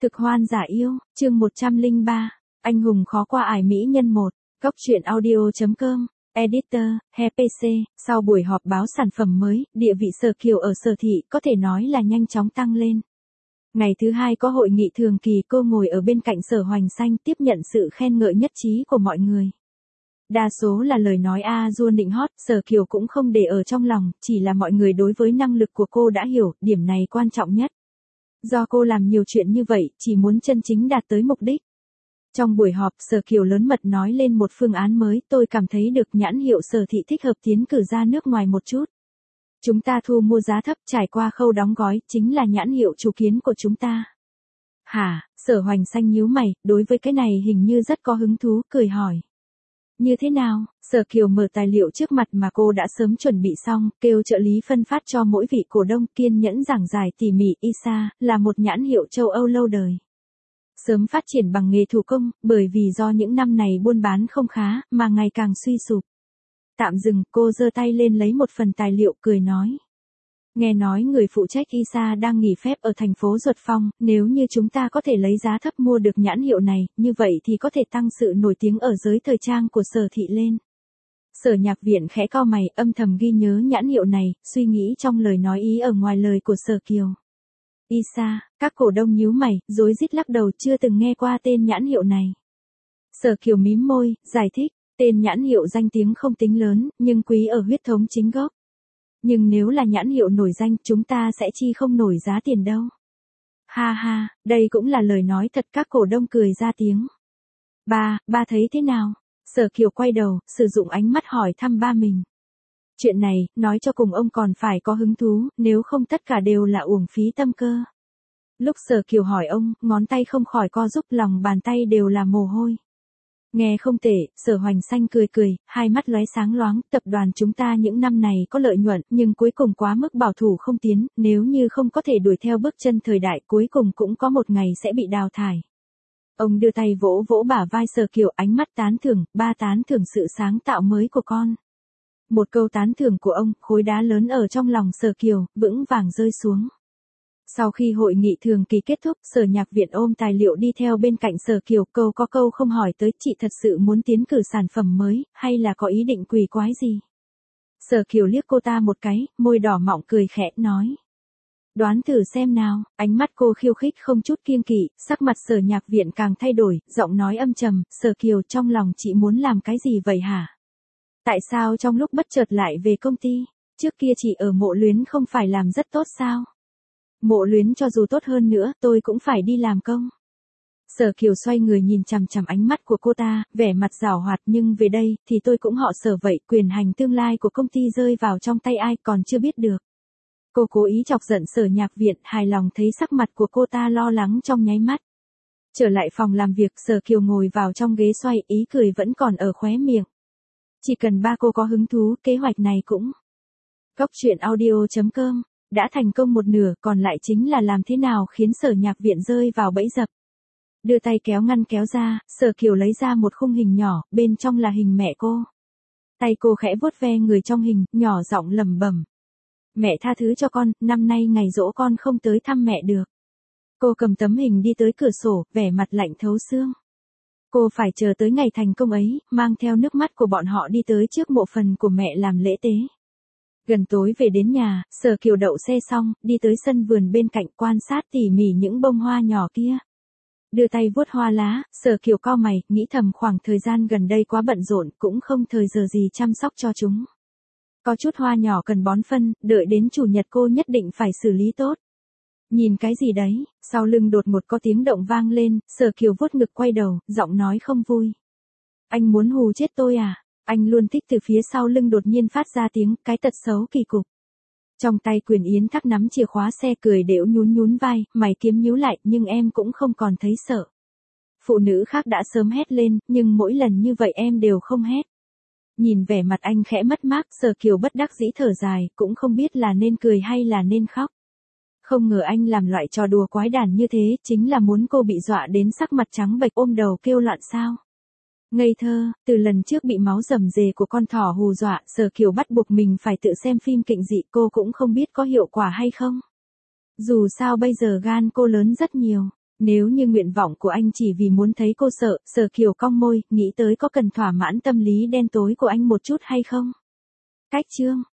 Cực hoan giả yêu, chương 103, anh hùng khó qua ải mỹ nhân 1, góc truyện audio.com, editor, HPC, sau buổi họp báo sản phẩm mới, địa vị Sở Kiều ở Sở Thị có thể nói là nhanh chóng tăng lên. Ngày thứ hai có hội nghị thường kỳ, cô ngồi ở bên cạnh Sở Hoành Xanh tiếp nhận sự khen ngợi nhất trí của mọi người. Đa số là lời nói dua nịnh hót, Sở Kiều cũng không để ở trong lòng, chỉ là mọi người đối với năng lực của cô đã hiểu, điểm này quan trọng nhất. Do cô làm nhiều chuyện như vậy, chỉ muốn chân chính đạt tới mục đích. Trong buổi họp, Sở Kiều lớn mật nói lên một phương án mới, tôi cảm thấy được nhãn hiệu Sở Thị thích hợp tiến cử ra nước ngoài một chút. Chúng ta thu mua giá thấp trải qua khâu đóng gói, chính là nhãn hiệu chủ kiến của chúng ta. Hả, Sở Hoành Xanh nhíu mày, đối với cái này hình như rất có hứng thú, cười hỏi. Như thế nào? Sở Kiều mở tài liệu trước mặt mà cô đã sớm chuẩn bị xong, kêu trợ lý phân phát cho mỗi vị cổ đông, kiên nhẫn giảng giải tỉ mỉ. Isa là một nhãn hiệu châu Âu lâu đời. Sớm phát triển bằng nghề thủ công, bởi vì do những năm này buôn bán không khá, mà ngày càng suy sụp. Tạm dừng, cô giơ tay lên lấy một phần tài liệu, cười nói. Nghe nói người phụ trách Isa đang nghỉ phép ở thành phố Duật Phong, nếu như chúng ta có thể lấy giá thấp mua được nhãn hiệu này, như vậy thì có thể tăng sự nổi tiếng ở giới thời trang của Sở Thị lên. Sở Nhạc Viện khẽ cau mày, âm thầm ghi nhớ nhãn hiệu này, suy nghĩ trong lời nói ý ở ngoài lời của Sở Kiều. Isa, các cổ đông nhíu mày, rối rít lắc đầu, chưa từng nghe qua tên nhãn hiệu này. Sở Kiều mím môi, giải thích, tên nhãn hiệu danh tiếng không tính lớn, nhưng quý ở huyết thống chính gốc. Nhưng nếu là nhãn hiệu nổi danh, chúng ta sẽ chi không nổi giá tiền đâu. Ha ha, đây cũng là lời nói thật, các cổ đông cười ra tiếng. Ba thấy thế nào? Sở Kiều quay đầu, sử dụng ánh mắt hỏi thăm ba mình. Chuyện này, nói cho cùng ông còn phải có hứng thú, nếu không tất cả đều là uổng phí tâm cơ. Lúc Sở Kiều hỏi ông, ngón tay không khỏi co rúm, lòng bàn tay đều là mồ hôi. Nghe không tệ, Sở Hoành Xanh cười, hai mắt lóe sáng loáng, tập đoàn chúng ta những năm này có lợi nhuận, nhưng cuối cùng quá mức bảo thủ không tiến, nếu như không có thể đuổi theo bước chân thời đại, cuối cùng cũng có một ngày sẽ bị đào thải. Ông đưa tay vỗ vỗ bả vai Sở Kiều, ánh mắt tán thưởng, ba tán thưởng sự sáng tạo mới của con. Một câu tán thưởng của ông, khối đá lớn ở trong lòng Sở Kiều, vững vàng rơi xuống. Sau khi hội nghị thường kỳ kết thúc, Sở Nhạc Viện ôm tài liệu đi theo bên cạnh Sở Kiều, câu có câu không hỏi tới, chị thật sự muốn tiến cử sản phẩm mới, hay là có ý định quỷ quái gì? Sở Kiều liếc cô ta một cái, môi đỏ mọng cười khẽ, nói. Đoán thử xem nào, ánh mắt cô khiêu khích không chút kiêng kỵ, sắc mặt Sở Nhạc Viện càng thay đổi, giọng nói âm trầm, Sở Kiều, trong lòng chị muốn làm cái gì vậy hả? Tại sao trong lúc bất chợt lại về công ty, trước kia chị ở Mộ Luyến không phải làm rất tốt sao? Mộ Luyến cho dù tốt hơn nữa, tôi cũng phải đi làm công. Sở Kiều xoay người nhìn chằm chằm ánh mắt của cô ta, vẻ mặt giảo hoạt, nhưng về đây, thì tôi cũng họ Sở vậy, quyền hành tương lai của công ty rơi vào trong tay ai còn chưa biết được. Cô cố ý chọc giận Sở Nhạc Viện, hài lòng thấy sắc mặt của cô ta lo lắng trong nháy mắt. Trở lại phòng làm việc, Sở Kiều ngồi vào trong ghế xoay, ý cười vẫn còn ở khóe miệng. Chỉ cần ba cô có hứng thú, kế hoạch này cũng. Góc truyện audio.com, đã thành công một nửa, còn lại chính là làm thế nào khiến Sở Nhạc Viện rơi vào bẫy dập. Đưa tay kéo ngăn kéo ra, Sở Kiều lấy ra một khung hình nhỏ, bên trong là hình mẹ cô. Tay cô khẽ vuốt ve người trong hình, nhỏ giọng lẩm bẩm. Mẹ tha thứ cho con, năm nay ngày giỗ con không tới thăm mẹ được. Cô cầm tấm hình đi tới cửa sổ, vẻ mặt lạnh thấu xương. Cô phải chờ tới ngày thành công ấy, mang theo nước mắt của bọn họ đi tới trước mộ phần của mẹ làm lễ tế. Gần tối về đến nhà, Sở Kiều đậu xe xong, đi tới sân vườn bên cạnh quan sát tỉ mỉ những bông hoa nhỏ kia. Đưa tay vuốt hoa lá, Sở Kiều cau mày, nghĩ thầm khoảng thời gian gần đây quá bận rộn, cũng không thời giờ gì chăm sóc cho chúng. Có chút hoa nhỏ cần bón phân, đợi đến chủ nhật cô nhất định phải xử lý tốt. Nhìn cái gì đấy, sau lưng đột ngột có tiếng động vang lên, Sở Kiều vuốt ngực quay đầu, giọng nói không vui. Anh muốn hù chết tôi à? Anh luôn thích từ phía sau lưng đột nhiên phát ra tiếng, cái tật xấu kỳ cục. Trong tay Quyền Yến Thắc nắm chìa khóa xe cười đễu nhún vai, mày kiếm nhíu lại, nhưng em cũng không còn thấy sợ. Phụ nữ khác đã sớm hét lên, nhưng mỗi lần như vậy em đều không hét. Nhìn vẻ mặt anh khẽ mất mát, Sở Kiều bất đắc dĩ thở dài, cũng không biết là nên cười hay là nên khóc. Không ngờ anh làm loại trò đùa quái đản như thế, chính là muốn cô bị dọa đến sắc mặt trắng bệch ôm đầu kêu loạn sao. Ngây thơ, từ lần trước bị máu rầm rề của con thỏ hù dọa, Sở Kiều bắt buộc mình phải tự xem phim kinh dị, cô cũng không biết có hiệu quả hay không. Dù sao bây giờ gan cô lớn rất nhiều. Nếu như nguyện vọng của anh chỉ vì muốn thấy cô sợ, Sở Kiều cong môi, nghĩ tới có cần thỏa mãn tâm lý đen tối của anh một chút hay không? Cách chương